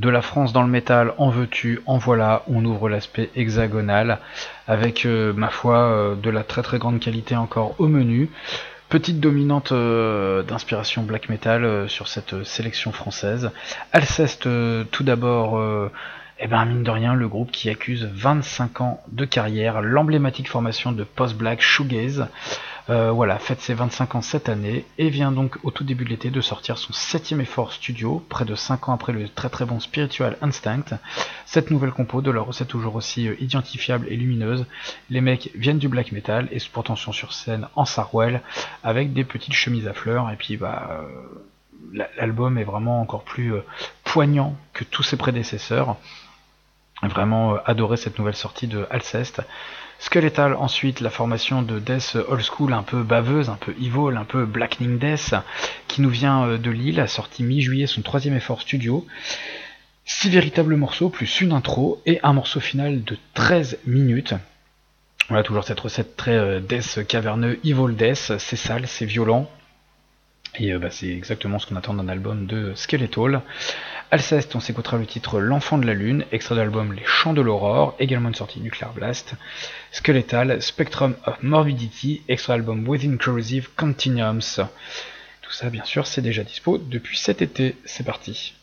De la France dans le métal, en veux-tu, en voilà, on ouvre l'aspect hexagonal, avec, ma foi, de la très très grande qualité encore au menu. Petite dominante d'inspiration black metal sur cette sélection française. Alceste, tout d'abord, mine de rien, le groupe qui accuse 25 ans de carrière, l'emblématique formation de post-black shoegaze. Fête ses 25 ans cette année et vient donc au tout début de l'été de sortir son 7ème effort studio, près de 5 ans après le très très bon Spiritual Instinct. Cette nouvelle compo de leur recette toujours aussi identifiable et lumineuse. Les mecs viennent du black metal et pourtant sont sur scène en Sarwell avec des petites chemises à fleurs et puis l'album est vraiment encore plus poignant que tous ses prédécesseurs. Vraiment adoré cette nouvelle sortie de Alceste. Skeletal ensuite, la formation de death old school un peu baveuse, un peu evil, un peu blackening death, qui nous vient de Lille, a sorti mi-juillet son 3ème effort studio. 6 véritables morceaux, plus une intro, et un morceau final de 13 minutes. Voilà, toujours cette recette très death caverneux, evil death, c'est sale, c'est violent. Et c'est exactement ce qu'on attend d'un album de Skeletal. Alceste, on s'écoutera le titre L'Enfant de la Lune, extrait de l'album Les Chants de l'Aurore, également une sortie Nuclear Blast. Skeletal, Spectrum of Morbidity, extrait de l'album Within Corrosive Continuums. Tout ça, bien sûr, c'est déjà dispo depuis cet été. C'est parti.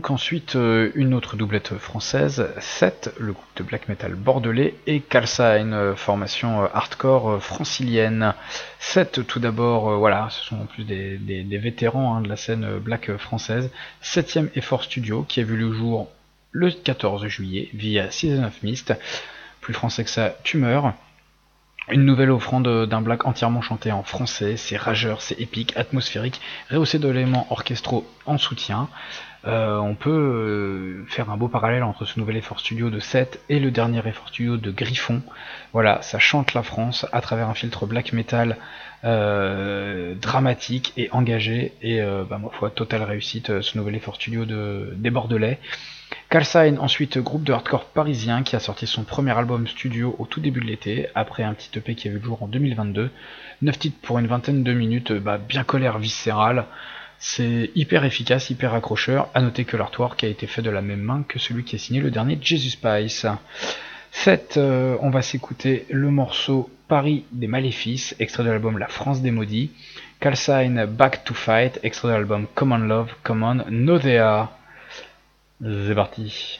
donc ensuite une autre doublette française, 7, le groupe de black metal bordelais, et Kalsheim, formation hardcore francilienne. 7 tout d'abord, voilà, ce sont en plus des vétérans de la scène black française. 7ème effort studio qui a vu le jour le 14 juillet via Season of Mist, plus français que ça, Tumeur. Une nouvelle offrande d'un black entièrement chanté en français, c'est rageur, c'est épique, atmosphérique, rehaussé d'éléments orchestraux en soutien. On peut faire un beau parallèle entre ce nouvel effort studio de 7 et le dernier effort studio de Griffon. Voilà, ça chante la France à travers un filtre black metal dramatique et engagé, et ma foi, totale réussite ce nouvel effort studio des Bordelais. Kalsheim, ensuite groupe de hardcore parisien qui a sorti son premier album studio au tout début de l'été, après un petit EP qui a vu le jour en 2022. 9 titres pour une vingtaine de minutes, bien colère viscérale. C'est hyper efficace, hyper accrocheur. À noter que l'artwork a été fait de la même main que celui qui a signé le dernier Jesus Spice. 7, on va s'écouter le morceau Paris des Maléfices, extrait de l'album La France des Maudits. Kalsheim, Back to Fight, extrait de l'album Common Love, Common Nausea. C'est parti.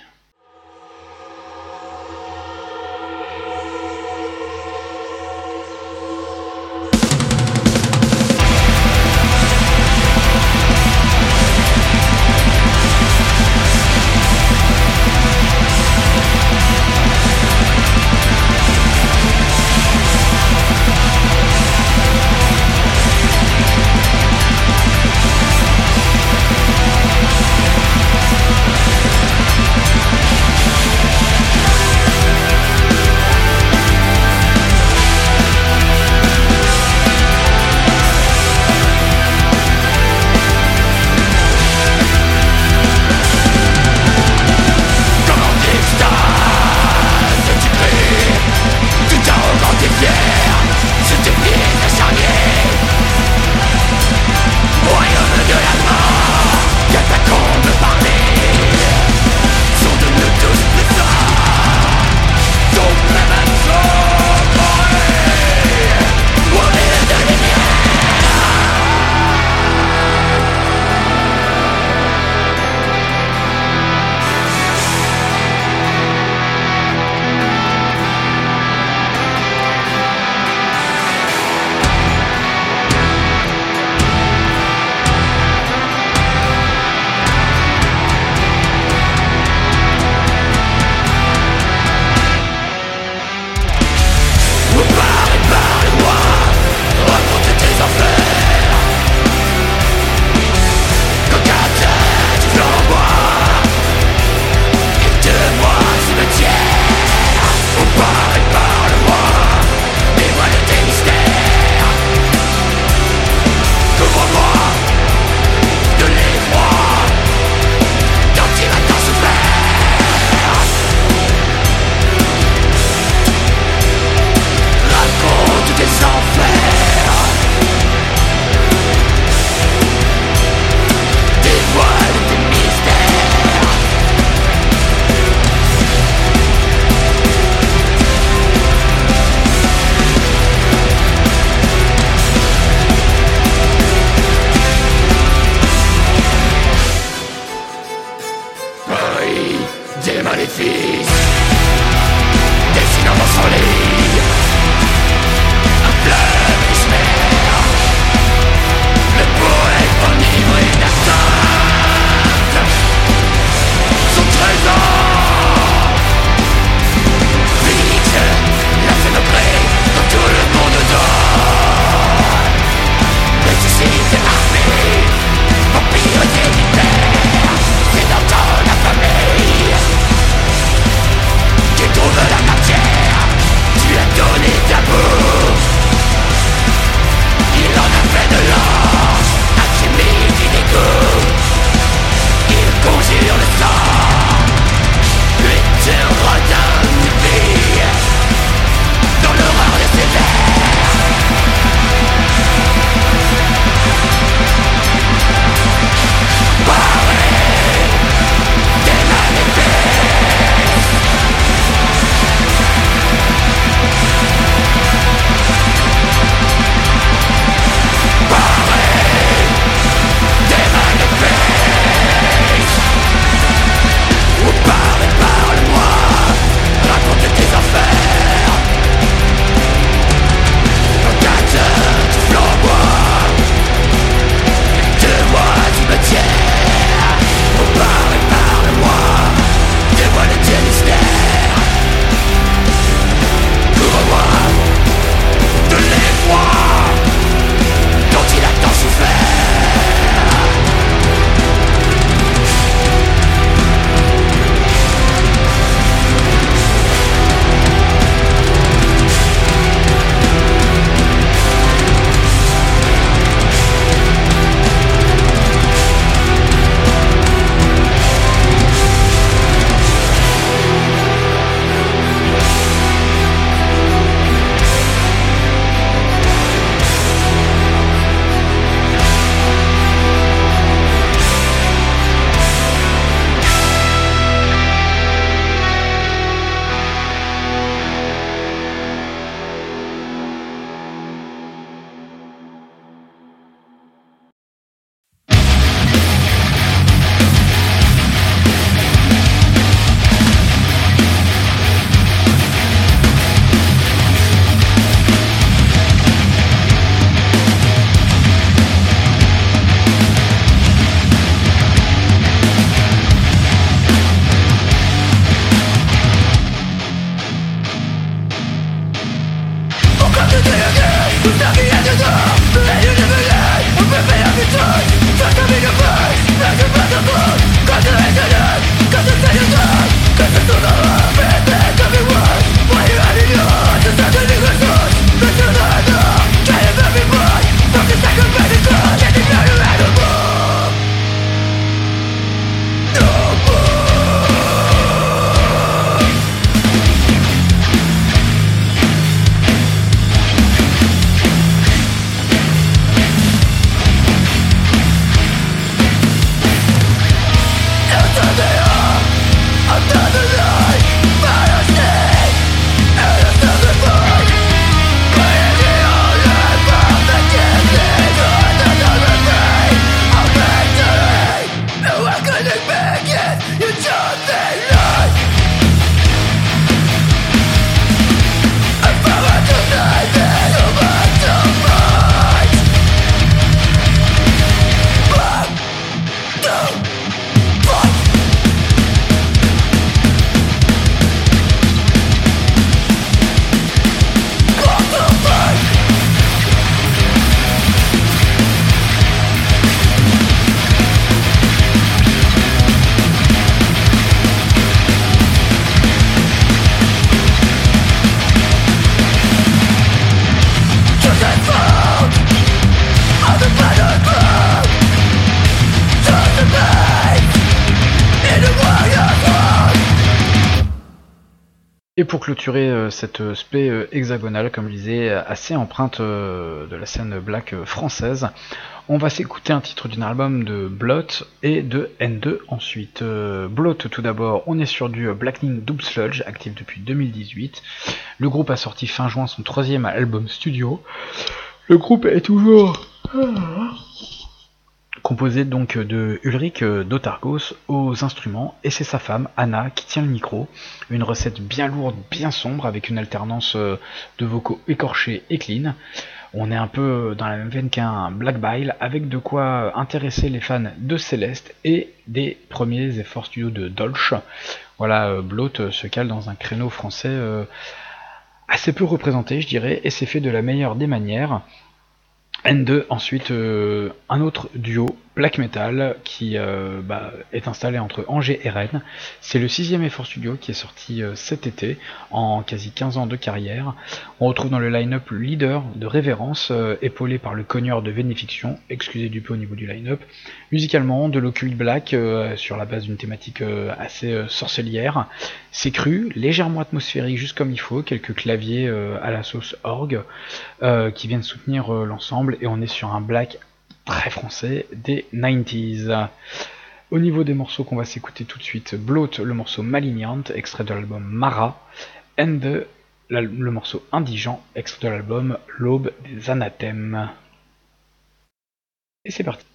Et pour clôturer cette spé hexagonale, comme je disais, assez empreinte de la scène black française, on va s'écouter un titre d'un album de Blot et de N2 ensuite. Blot tout d'abord, on est sur du Blackening Doom Sludge, actif depuis 2018. Le groupe a sorti fin juin son 3e album studio. Le groupe est toujours composé donc de Ulrich Dotargos aux instruments, et c'est sa femme, Anna, qui tient le micro. Une recette bien lourde, bien sombre, avec une alternance de vocaux écorchés et clean. On est un peu dans la même veine qu'un Black Bile, avec de quoi intéresser les fans de Céleste et des premiers efforts studio de Dolch. Voilà, Blot se cale dans un créneau français assez peu représenté, je dirais, et c'est fait de la meilleure des manières. N2, ensuite un autre duo, Black Metal, qui est installé entre Angers et Rennes. C'est le 6e effort studio qui est sorti cet été, en quasi 15 ans de carrière. On retrouve dans le line-up le leader de Révérence, épaulé par le cogneur de Vénéfiction, excusez du peu au niveau du line-up. Musicalement, de l'occult black, sur la base d'une thématique assez sorcelière. C'est cru, légèrement atmosphérique, juste comme il faut, quelques claviers à la sauce orgue, qui viennent soutenir l'ensemble, et on est sur un black très français des 90s. Au niveau des morceaux qu'on va s'écouter tout de suite, Blot, le morceau Malignant, extrait de l'album Mara, and le morceau Indigent, extrait de l'album L'Aube des Anathèmes. Et c'est parti.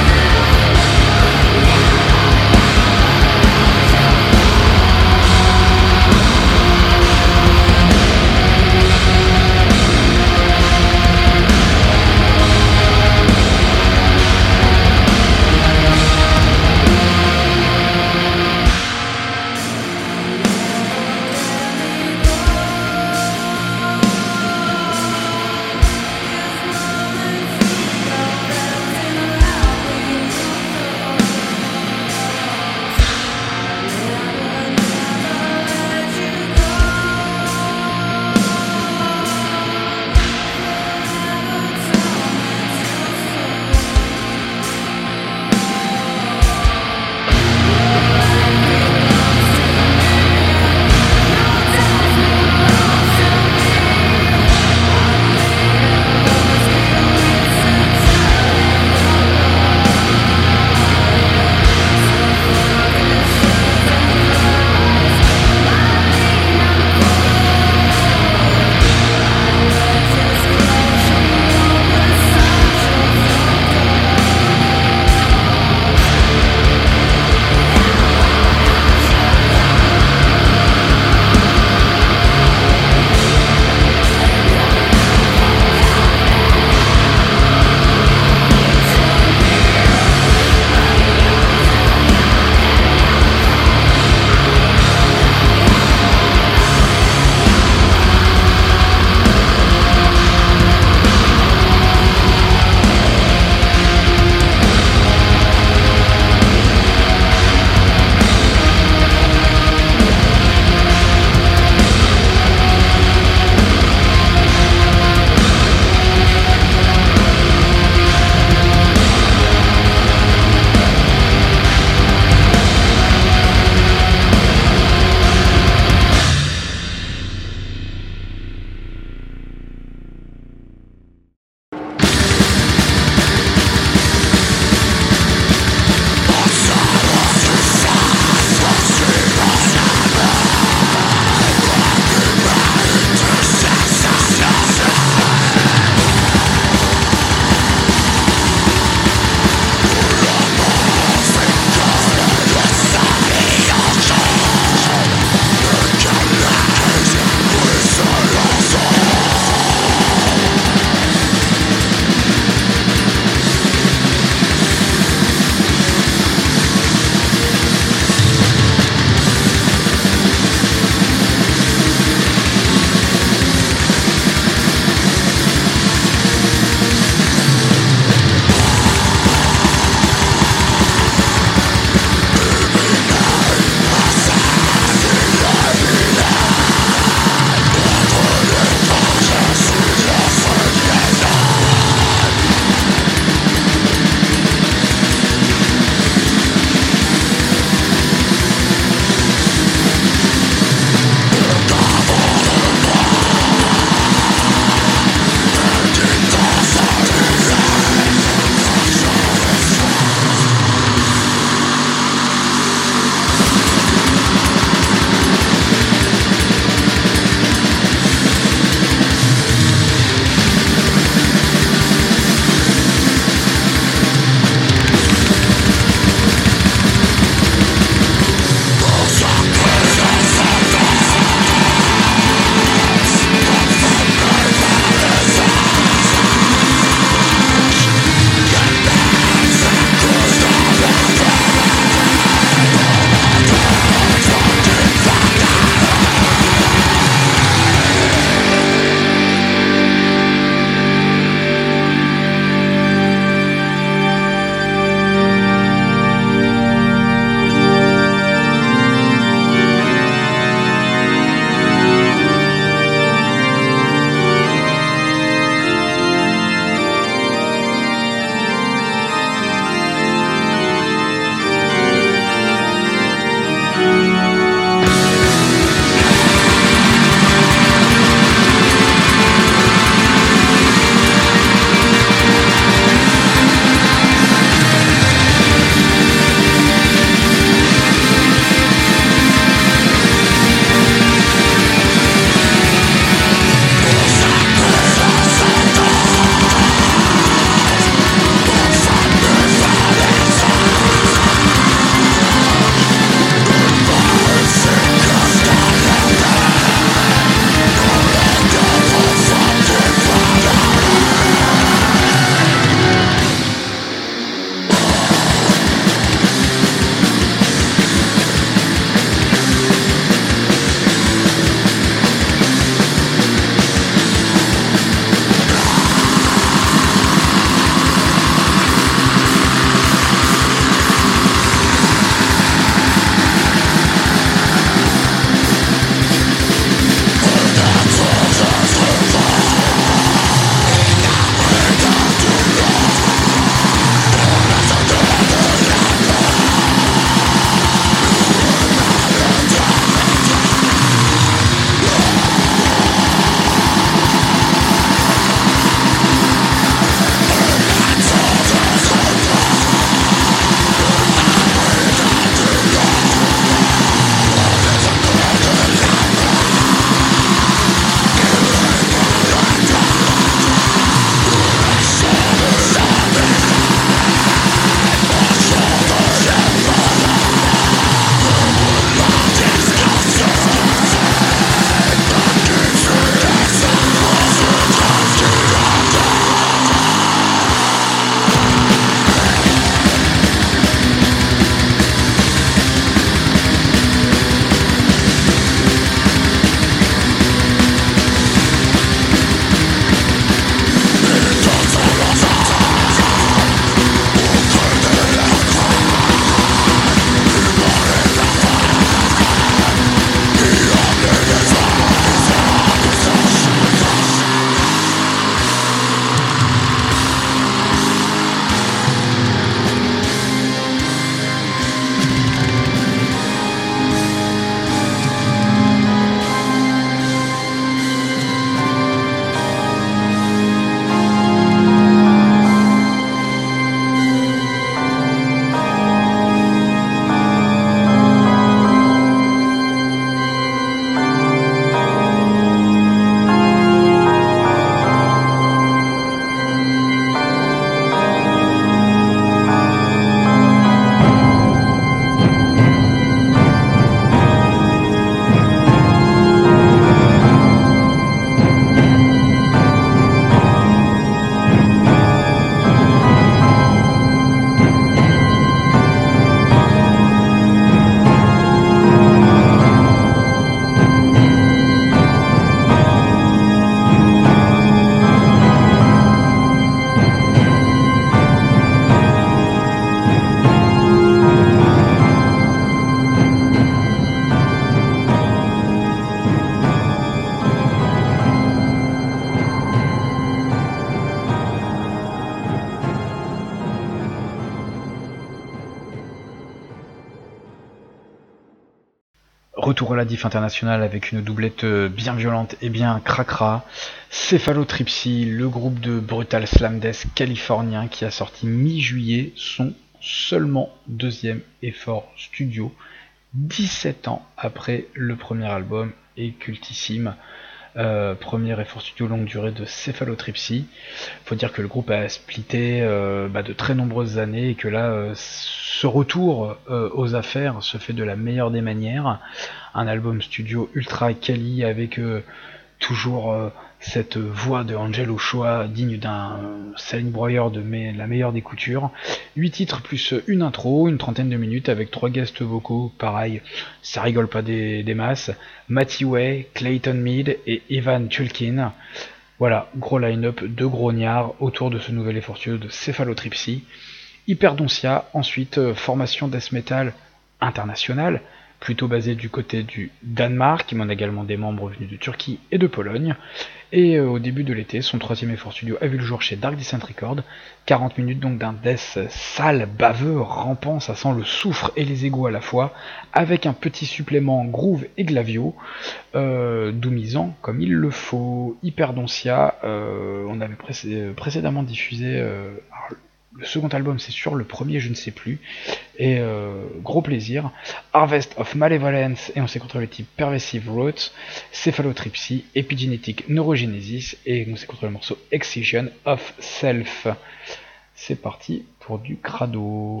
retour relatif international avec une doublette bien violente et bien cracra. Cephalotripsy, le groupe de brutal slam death californien qui a sorti mi-juillet son seulement deuxième effort studio, 17 ans après le premier album et cultissime. Premier effort studio longue durée de Cephalotripsy. Faut dire que le groupe a splitté de très nombreuses années et que là, ce retour aux affaires se fait de la meilleure des manières. Un album studio ultra quali avec toujours cette voix de Angel Ochoa digne d'un Saline Broyer de la meilleure des coutures. 8 titres plus une intro, une trentaine de minutes avec 3 guests vocaux, pareil, ça rigole pas des masses. Matty Way, Clayton Mead et Evan Tulkin. Voilà, gros line-up de grognards autour de ce nouvel effort studio de Cephalotripsy. Hyperdoncia, ensuite formation death metal internationale, plutôt basé du côté du Danemark, mais on a également des membres venus de Turquie et de Pologne. Et au début de l'été, son troisième effort studio a vu le jour chez Dark Descent Records. 40 minutes donc d'un death sale, baveux, rampant, ça sent le soufre et les égouts à la fois, avec un petit supplément groove et glavio, doumisant comme il le faut. Hyperdoncia, on avait précédemment diffusé... le second album c'est sûr, le premier je ne sais plus, et gros plaisir. Harvest of Malevolence, et on s'est contre le type Pervasive Rot, Cephalotripsy, Epigenetic Neurogenesis, et on s'est contre le morceau Excision of Self. C'est parti pour du crado.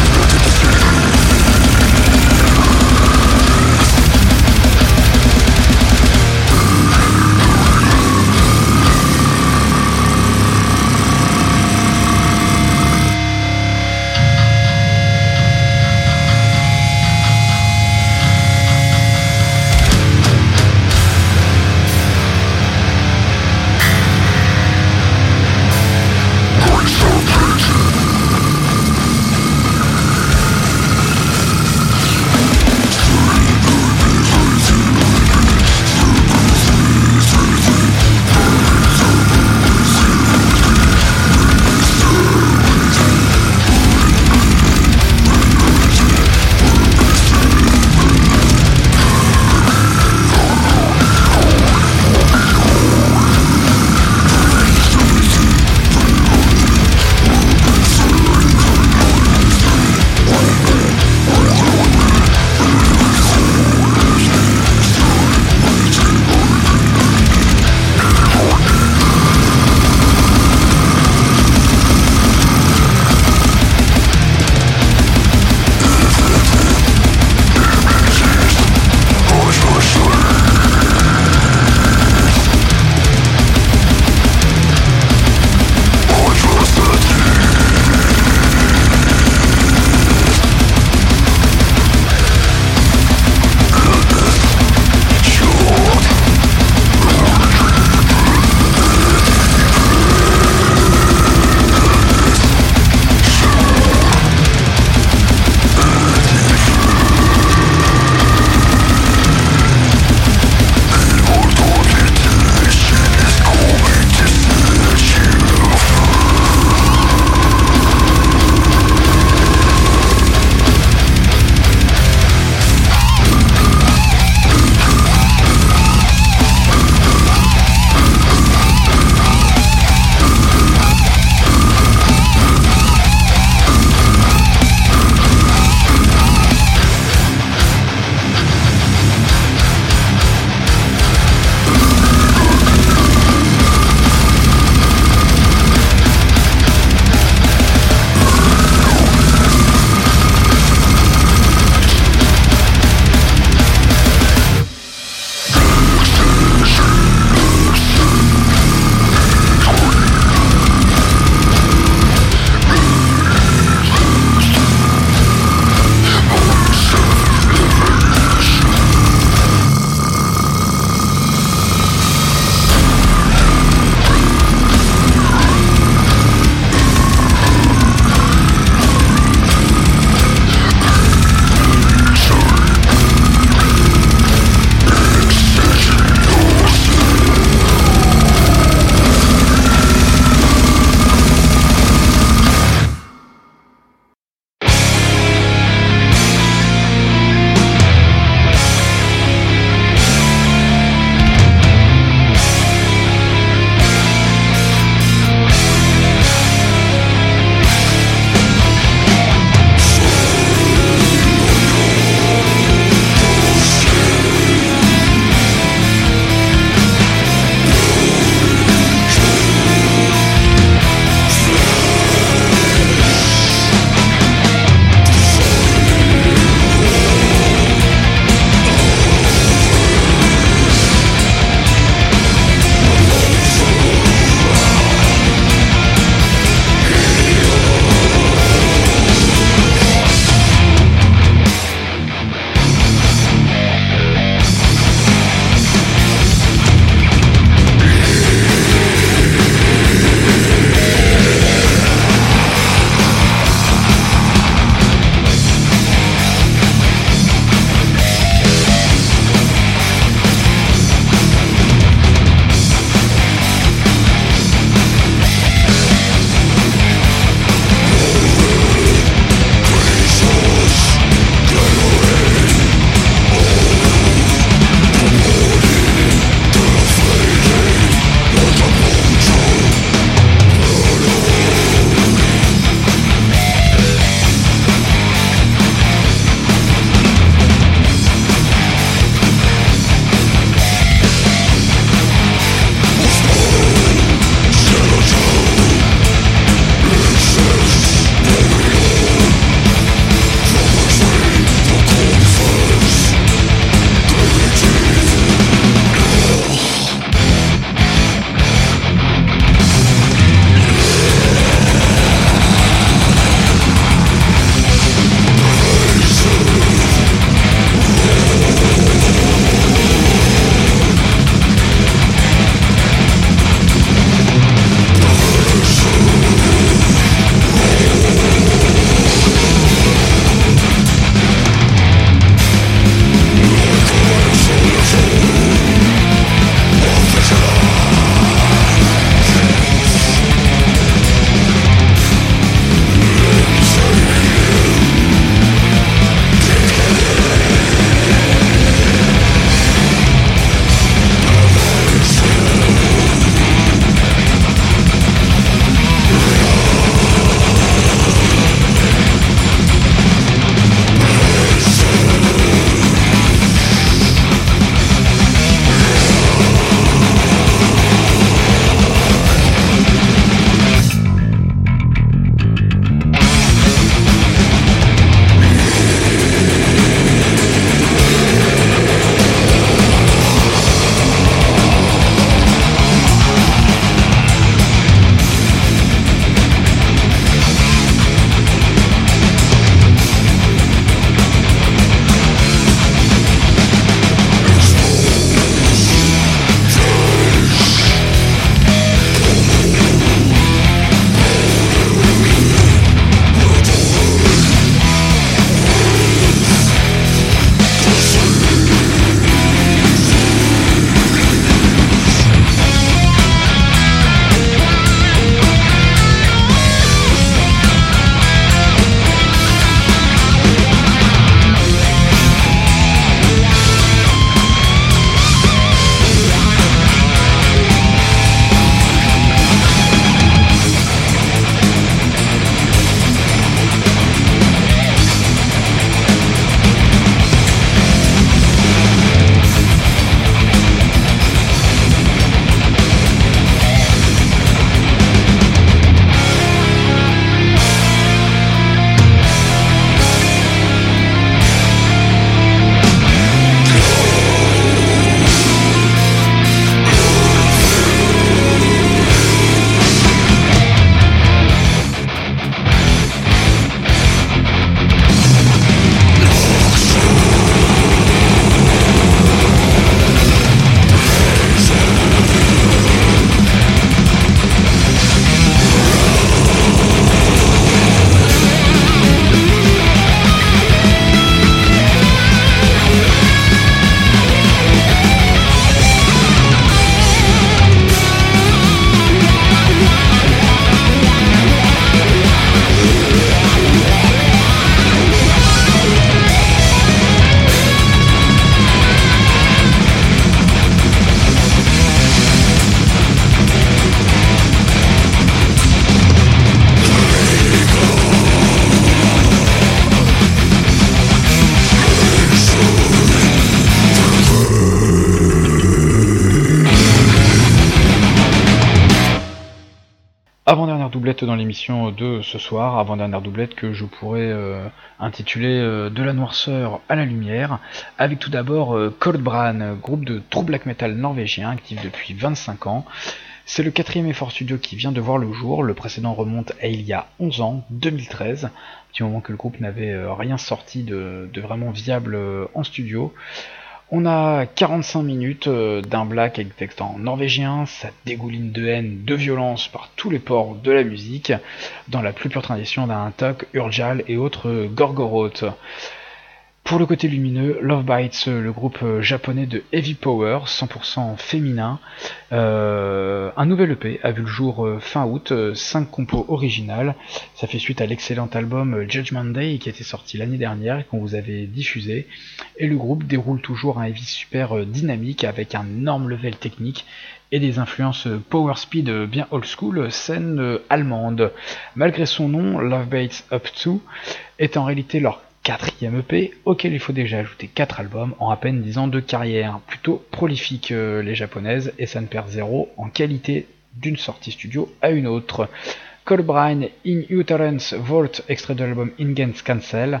dernière doublette dans l'émission de ce soir, avant-dernière doublette que je pourrais intituler De la noirceur à la lumière, avec tout d'abord Coldbrand, groupe de true black metal norvégien actif depuis 25 ans. C'est le 4e effort studio qui vient de voir le jour, le précédent remonte à il y a 11 ans, 2013, petit moment que le groupe n'avait rien sorti de vraiment viable en studio. On a 45 minutes d'un black avec texte en norvégien, ça dégouline de haine, de violence par tous les pores de la musique, dans la plus pure tradition d'un Tok, Urjal et autres Gorgoroth. Pour le côté lumineux, Love Bites, le groupe japonais de Heavy Power, 100% féminin. Un nouvel EP a vu le jour fin août, 5 compos originales. Ça fait suite à l'excellent album Judgment Day qui était sorti l'année dernière et qu'on vous avait diffusé. Et le groupe déroule toujours un heavy super dynamique avec un énorme level technique et des influences power speed bien old school, scène allemande. Malgré son nom, Love Bites Up 2 est en réalité leur 4e EP, auquel il faut déjà ajouter 4 albums en à peine 10 ans de carrière. Plutôt prolifiques les japonaises, et ça ne perd zéro en qualité d'une sortie studio à une autre. Coldbrand In Uterance Vault, extrait de l'album Ingens Cancel.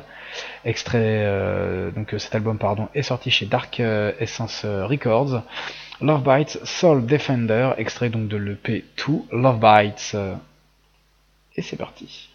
Cet album est sorti chez Dark Essence Records. Love Bites Soul Defender, extrait donc de l'EP 2 Love Bites. Et c'est parti.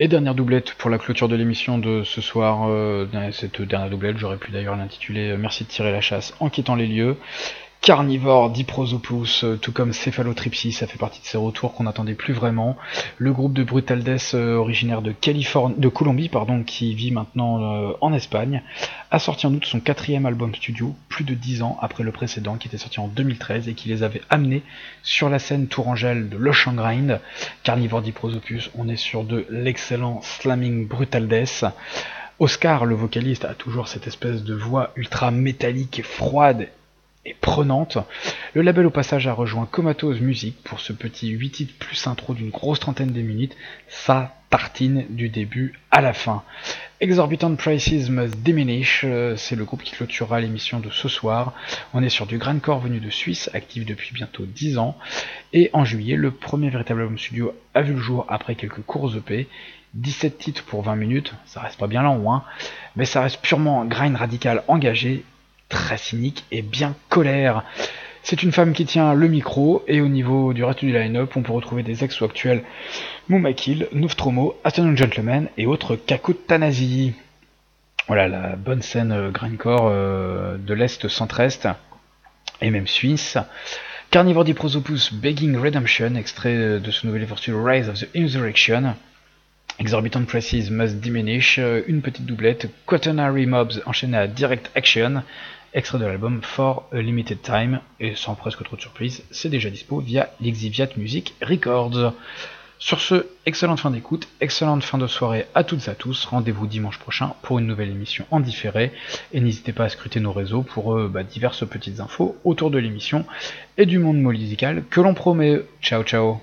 Et dernière doublette pour la clôture de l'émission de ce soir. Cette dernière doublette, j'aurais pu d'ailleurs l'intituler Merci de tirer la chasse en quittant les lieux. Carnivore, Diprosopus, tout comme Céphalotripsy, ça fait partie de ces retours qu'on n'attendait plus vraiment. Le groupe de Brutal Death, originaire de Colombie, qui vit maintenant en Espagne, a sorti en août son 4e album studio, plus de 10 ans après le précédent qui était sorti en 2013 et qui les avait amenés sur la scène tourangelle de Lush and Grind. Carnivore, Diprosopus, on est sur de l'excellent slamming Brutal Death. Oscar, le vocaliste, a toujours cette espèce de voix ultra métallique, froide et prenante. Le label au passage a rejoint Comatose Music pour ce petit 8 titres plus intro d'une grosse trentaine de minutes. Ça tartine du début à la fin. Exorbitant Prices Must Diminish, c'est le groupe qui clôturera l'émission de ce soir. On est sur du grindcore venu de Suisse, actif depuis bientôt 10 ans. Et en juillet, le premier véritable album studio a vu le jour après quelques courts EP. 17 titres pour 20 minutes, ça reste pas bien long, hein, mais ça reste purement grind radical engagé, très cynique et bien colère. C'est une femme qui tient le micro, et au niveau du reste du line-up, on peut retrouver des ex ou actuels Moumakil, Nostromo, Afternoon Gentleman et autres Kakut Tanasi. Voilà la bonne scène grindcore de l'Est centre-Est, et même Suisse. Carnivore Diprosopus Begging Redemption, extrait de ce nouvel effort Rise of the Insurrection. Exorbitant Prices Must Diminish, une petite doublette, Quaternary Mobs enchaîné à Direct Action, extrait de l'album For a Limited Time, et sans presque trop de surprise, c'est déjà dispo via Lixiviat Music Records. Sur ce, excellente fin d'écoute, excellente fin de soirée à toutes et à tous, rendez-vous dimanche prochain pour une nouvelle émission en différé, et n'hésitez pas à scruter nos réseaux pour diverses petites infos autour de l'émission et du monde musical que l'on promet. Ciao ciao.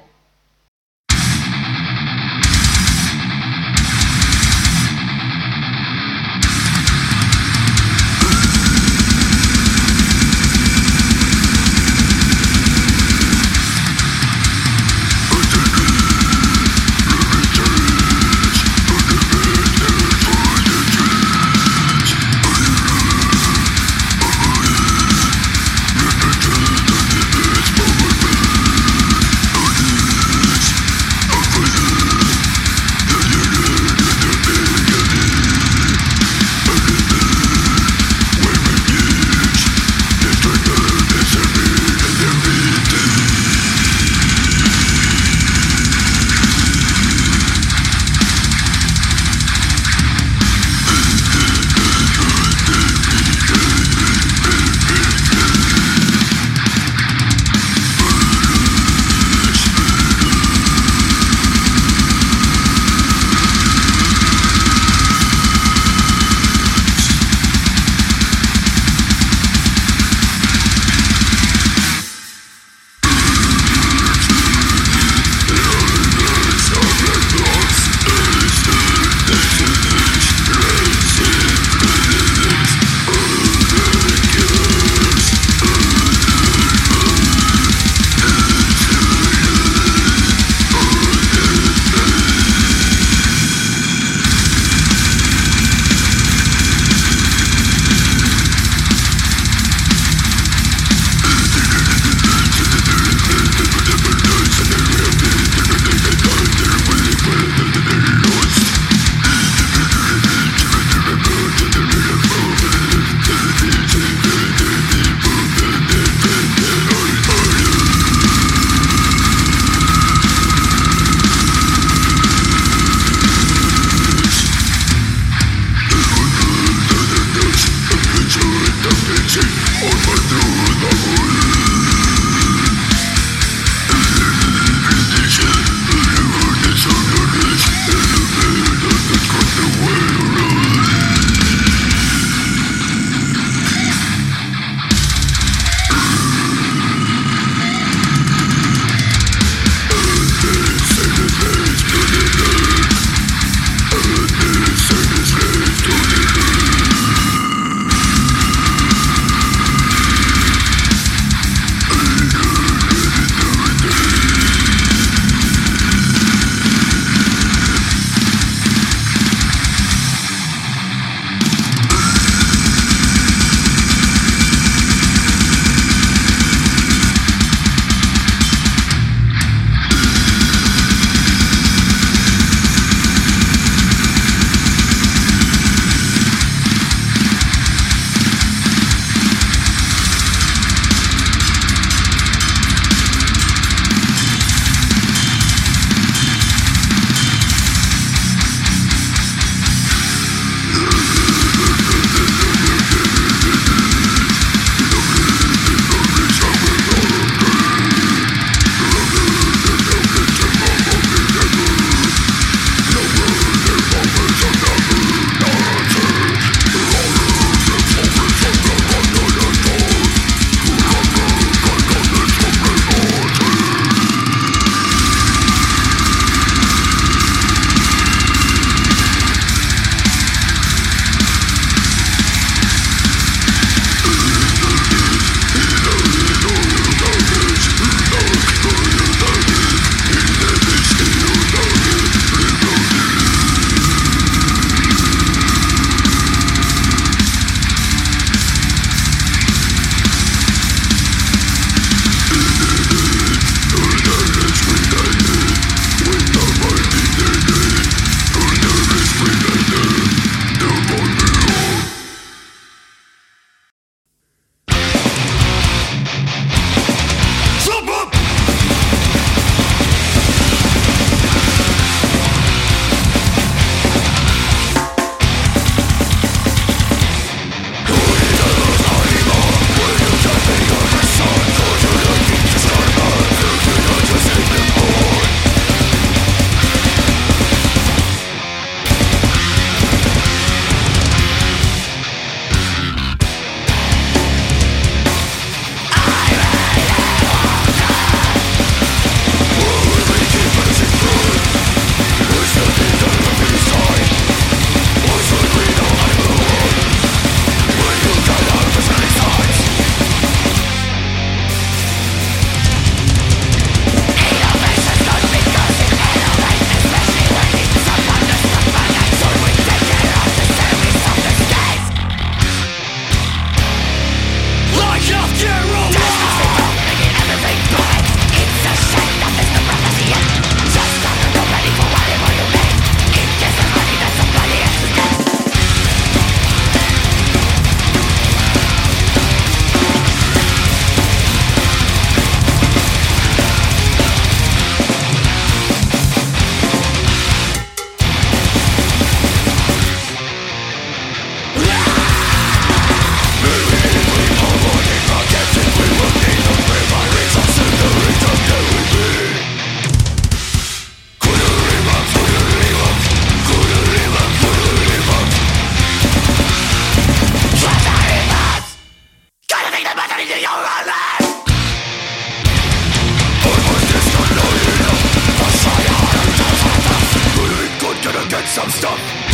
some stuff.